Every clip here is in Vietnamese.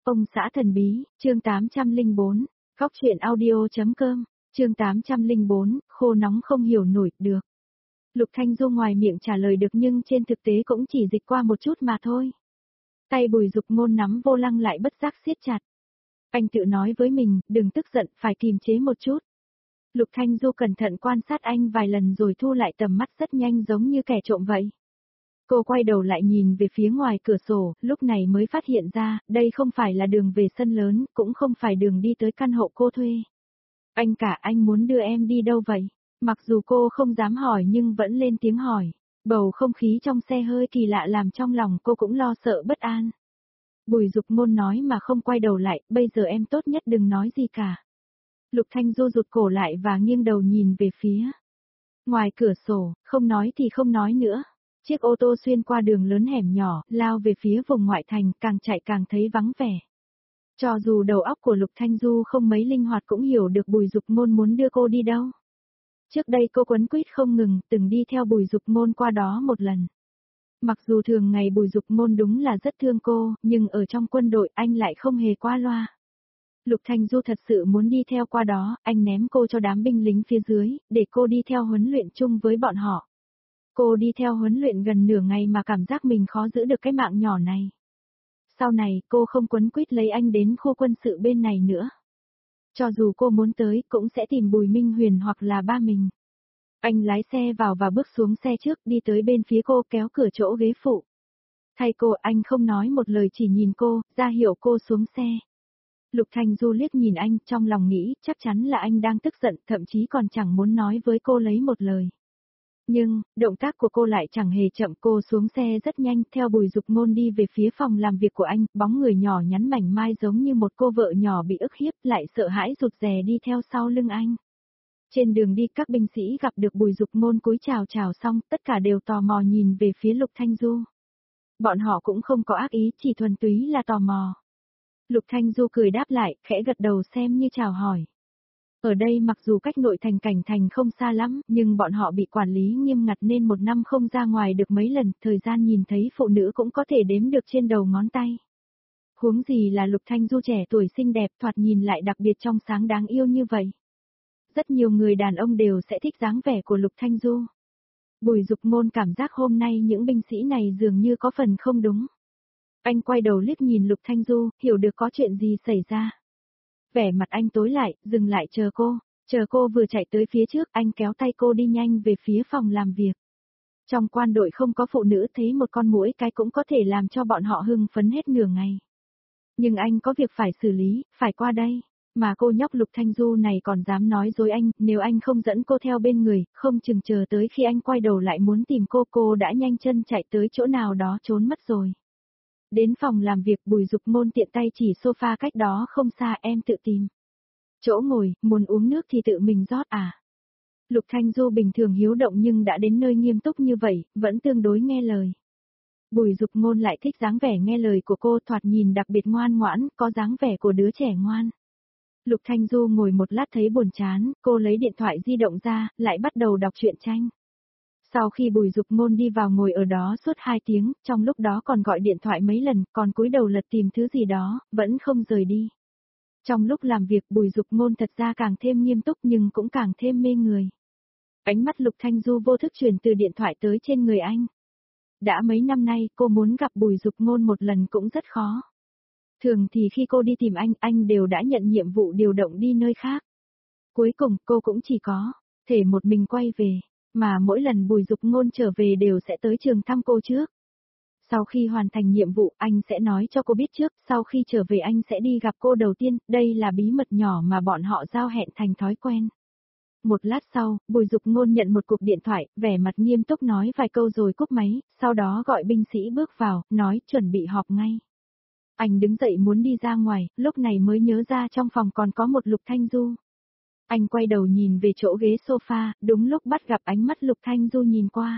Ông xã thần bí, chương 804, Góc truyện audio.com, chương 804, khô nóng không hiểu nổi, được. Lục Thanh Du ngoài miệng trả lời được nhưng trên thực tế cũng chỉ dịch qua một chút mà thôi. Tay Bùi Dục Ngôn nắm vô lăng lại bất giác siết chặt. Anh tự nói với mình, đừng tức giận, phải kiềm chế một chút. Lục Thanh Du cẩn thận quan sát anh vài lần rồi thu lại tầm mắt rất nhanh giống như kẻ trộm vậy. Cô quay đầu lại nhìn về phía ngoài cửa sổ, lúc này mới phát hiện ra, đây không phải là đường về sân lớn, cũng không phải đường đi tới căn hộ cô thuê. Anh muốn đưa em đi đâu vậy? Mặc dù cô không dám hỏi nhưng vẫn lên tiếng hỏi. Bầu không khí trong xe hơi kỳ lạ làm trong lòng cô cũng lo sợ bất an. Bùi Dục Ngôn nói mà không quay đầu lại, bây giờ em tốt nhất đừng nói gì cả. Lục Thanh Du rụt cổ lại và nghiêng đầu nhìn về phía. Ngoài cửa sổ, không nói thì không nói nữa. Chiếc ô tô xuyên qua đường lớn hẻm nhỏ, lao về phía vùng ngoại thành, càng chạy càng thấy vắng vẻ. Cho dù đầu óc của Lục Thanh Du không mấy linh hoạt cũng hiểu được Bùi Dục Ngôn muốn đưa cô đi đâu. Trước đây cô quấn quýt không ngừng, từng đi theo Bùi Dục Ngôn qua đó một lần. Mặc dù thường ngày Bùi Dục Ngôn đúng là rất thương cô, nhưng ở trong quân đội anh lại không hề qua loa. Lục Thanh Du thật sự muốn đi theo qua đó, anh ném cô cho đám binh lính phía dưới, để cô đi theo huấn luyện chung với bọn họ. Cô đi theo huấn luyện gần nửa ngày mà cảm giác mình khó giữ được cái mạng nhỏ này. Sau này cô không quấn quýt lấy anh đến khu quân sự bên này nữa. Cho dù cô muốn tới cũng sẽ tìm Bùi Minh Huyền hoặc là ba mình. Anh lái xe vào và bước xuống xe trước đi tới bên phía cô kéo cửa chỗ ghế phụ. Thay cô anh không nói một lời chỉ nhìn cô, ra hiệu cô xuống xe. Lục Thanh Du liếc nhìn anh trong lòng nghĩ chắc chắn là anh đang tức giận thậm chí còn chẳng muốn nói với cô lấy một lời. Nhưng, động tác của cô lại chẳng hề chậm cô xuống xe rất nhanh theo Bùi Dục Ngôn đi về phía phòng làm việc của anh, bóng người nhỏ nhắn mảnh mai giống như một cô vợ nhỏ bị ức hiếp lại sợ hãi rụt rè đi theo sau lưng anh. Trên đường đi các binh sĩ gặp được Bùi Dục Ngôn cúi chào xong tất cả đều tò mò nhìn về phía Lục Thanh Du. Bọn họ cũng không có ác ý chỉ thuần túy là tò mò. Lục Thanh Du cười đáp lại, khẽ gật đầu xem như chào hỏi. Ở đây mặc dù cách nội thành cảnh thành không xa lắm, nhưng bọn họ bị quản lý nghiêm ngặt nên một năm không ra ngoài được mấy lần, thời gian nhìn thấy phụ nữ cũng có thể đếm được trên đầu ngón tay. Huống gì là Lục Thanh Du trẻ tuổi xinh đẹp thoạt nhìn lại đặc biệt trong sáng đáng yêu như vậy. Rất nhiều người đàn ông đều sẽ thích dáng vẻ của Lục Thanh Du. Bùi Dục Ngôn cảm giác hôm nay những binh sĩ này dường như có phần không đúng. Anh quay đầu liếc nhìn Lục Thanh Du, hiểu được có chuyện gì xảy ra. Vẻ mặt anh tối lại, dừng lại chờ cô vừa chạy tới phía trước anh kéo tay cô đi nhanh về phía phòng làm việc. Trong quan đội không có phụ nữ thấy một con muỗi cái cũng có thể làm cho bọn họ hưng phấn hết nửa ngày. Nhưng anh có việc phải xử lý, phải qua đây. Mà cô nhóc Lục Thanh Du này còn dám nói dối anh, nếu anh không dẫn cô theo bên người, không chừng chờ tới khi anh quay đầu lại muốn tìm cô đã nhanh chân chạy tới chỗ nào đó trốn mất rồi. Đến phòng làm việc Bùi Dục Ngôn tiện tay chỉ sofa cách đó không xa em tự tìm. Chỗ ngồi, muốn uống nước thì tự mình rót à. Lục Thanh Du bình thường hiếu động nhưng đã đến nơi nghiêm túc như vậy, vẫn tương đối nghe lời. Bùi Dục Ngôn lại thích dáng vẻ nghe lời của cô thoạt nhìn đặc biệt ngoan ngoãn, có dáng vẻ của đứa trẻ ngoan. Lục Thanh Du ngồi một lát thấy buồn chán, cô lấy điện thoại di động ra, lại bắt đầu đọc truyện tranh. Sau khi Bùi Dục Ngôn đi vào ngồi ở đó suốt 2 tiếng, trong lúc đó còn gọi điện thoại mấy lần, còn cúi đầu lật tìm thứ gì đó, vẫn không rời đi. Trong lúc làm việc Bùi Dục Ngôn thật ra càng thêm nghiêm túc nhưng cũng càng thêm mê người. Ánh mắt Lục Thanh Du vô thức chuyển từ điện thoại tới trên người anh. Đã mấy năm nay cô muốn gặp Bùi Dục Ngôn một lần cũng rất khó. Thường thì khi cô đi tìm anh đều đã nhận nhiệm vụ điều động đi nơi khác. Cuối cùng cô cũng chỉ có thể một mình quay về, mà mỗi lần Bùi Dục Ngôn trở về đều sẽ tới trường thăm cô trước. Sau khi hoàn thành nhiệm vụ anh sẽ nói cho cô biết trước, sau khi trở về anh sẽ đi gặp cô đầu tiên, đây là bí mật nhỏ mà bọn họ giao hẹn thành thói quen. Một lát sau, Bùi Dục Ngôn nhận một cuộc điện thoại, vẻ mặt nghiêm túc nói vài câu rồi cúp máy, sau đó gọi binh sĩ bước vào, nói chuẩn bị họp ngay. Anh đứng dậy muốn đi ra ngoài, lúc này mới nhớ ra trong phòng còn có một Lục Thanh Du. Anh quay đầu nhìn về chỗ ghế sofa, đúng lúc bắt gặp ánh mắt Lục Thanh Du nhìn qua.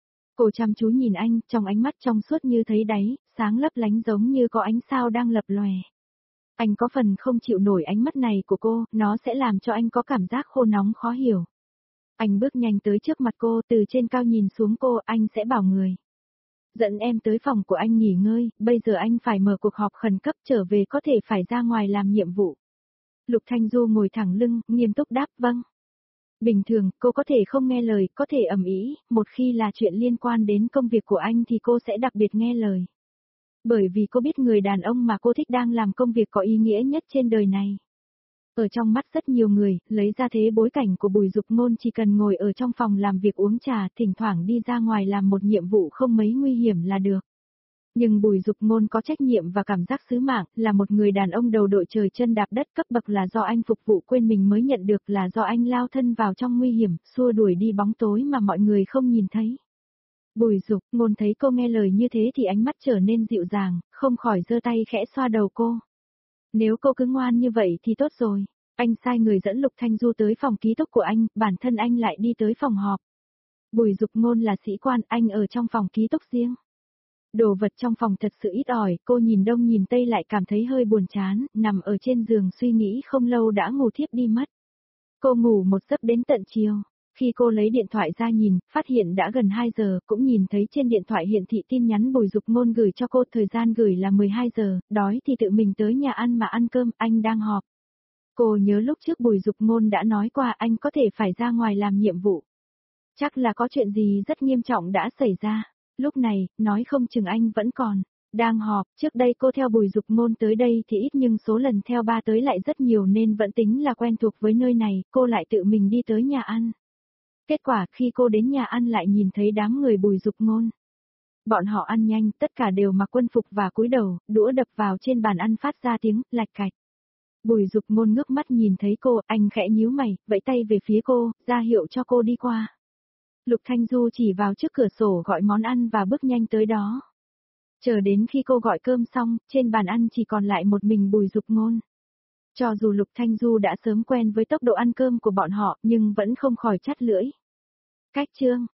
Cô chăm chú nhìn anh, trong ánh mắt trong suốt như thấy đáy, sáng lấp lánh giống như có ánh sao đang lập lòe. Anh có phần không chịu nổi ánh mắt này của cô, nó sẽ làm cho anh có cảm giác khô nóng khó hiểu. Anh bước nhanh tới trước mặt cô, từ trên cao nhìn xuống cô, anh sẽ bảo người. Dẫn em tới phòng của anh nghỉ ngơi, bây giờ anh phải mở cuộc họp khẩn cấp trở về có thể phải ra ngoài làm nhiệm vụ. Lục Thanh Du ngồi thẳng lưng, nghiêm túc đáp vâng. Bình thường, cô có thể không nghe lời, có thể ầm ĩ, một khi là chuyện liên quan đến công việc của anh thì cô sẽ đặc biệt nghe lời. Bởi vì cô biết người đàn ông mà cô thích đang làm công việc có ý nghĩa nhất trên đời này. Ở trong mắt rất nhiều người, lấy ra thế bối cảnh của Bùi Dục Ngôn chỉ cần ngồi ở trong phòng làm việc uống trà, thỉnh thoảng đi ra ngoài làm một nhiệm vụ không mấy nguy hiểm là được. Nhưng Bùi Dục Ngôn có trách nhiệm và cảm giác sứ mạng, là một người đàn ông đầu đội trời chân đạp đất, cấp bậc là do anh phục vụ quên mình mới nhận được, là do anh lao thân vào trong nguy hiểm, xua đuổi đi bóng tối mà mọi người không nhìn thấy. Bùi Dục Ngôn thấy cô nghe lời như thế thì ánh mắt trở nên dịu dàng, không khỏi giơ tay khẽ xoa đầu cô. Nếu cô cứ ngoan như vậy thì tốt rồi. Anh sai người dẫn Lục Thanh Du tới phòng ký túc của anh, bản thân anh lại đi tới phòng họp. Bùi Dục Ngôn là sĩ quan, anh ở trong phòng ký túc riêng. Đồ vật trong phòng thật sự ít ỏi, cô nhìn đông nhìn tây lại cảm thấy hơi buồn chán, nằm ở trên giường suy nghĩ không lâu đã ngủ thiếp đi mất. Cô ngủ một giấc đến tận chiều. Khi cô lấy điện thoại ra nhìn, phát hiện đã gần 2 giờ, cũng nhìn thấy trên điện thoại hiển thị tin nhắn Bùi Dục Ngôn gửi cho cô, thời gian gửi là 12 giờ, đói thì tự mình tới nhà ăn mà ăn cơm, anh đang họp. Cô nhớ lúc trước Bùi Dục Ngôn đã nói qua anh có thể phải ra ngoài làm nhiệm vụ. Chắc là có chuyện gì rất nghiêm trọng đã xảy ra. Lúc này, nói không chừng anh vẫn còn đang họp, trước đây cô theo Bùi Dục Ngôn tới đây thì ít nhưng số lần theo ba tới lại rất nhiều nên vẫn tính là quen thuộc với nơi này, cô lại tự mình đi tới nhà ăn. Kết quả khi cô đến nhà ăn lại nhìn thấy đám người Bùi Dục Ngôn. Bọn họ ăn nhanh, tất cả đều mặc quân phục và cúi đầu, đũa đập vào trên bàn ăn phát ra tiếng lạch cạch. Bùi Dục Ngôn ngước mắt nhìn thấy cô, anh khẽ nhíu mày, vẫy tay về phía cô, ra hiệu cho cô đi qua. Lục Thanh Du chỉ vào trước cửa sổ gọi món ăn và bước nhanh tới đó. Chờ đến khi cô gọi cơm xong, trên bàn ăn chỉ còn lại một mình Bùi Dục Ngôn. Cho dù Lục Thanh Du đã sớm quen với tốc độ ăn cơm của bọn họ, nhưng vẫn không khỏi chắt lưỡi. Cách chương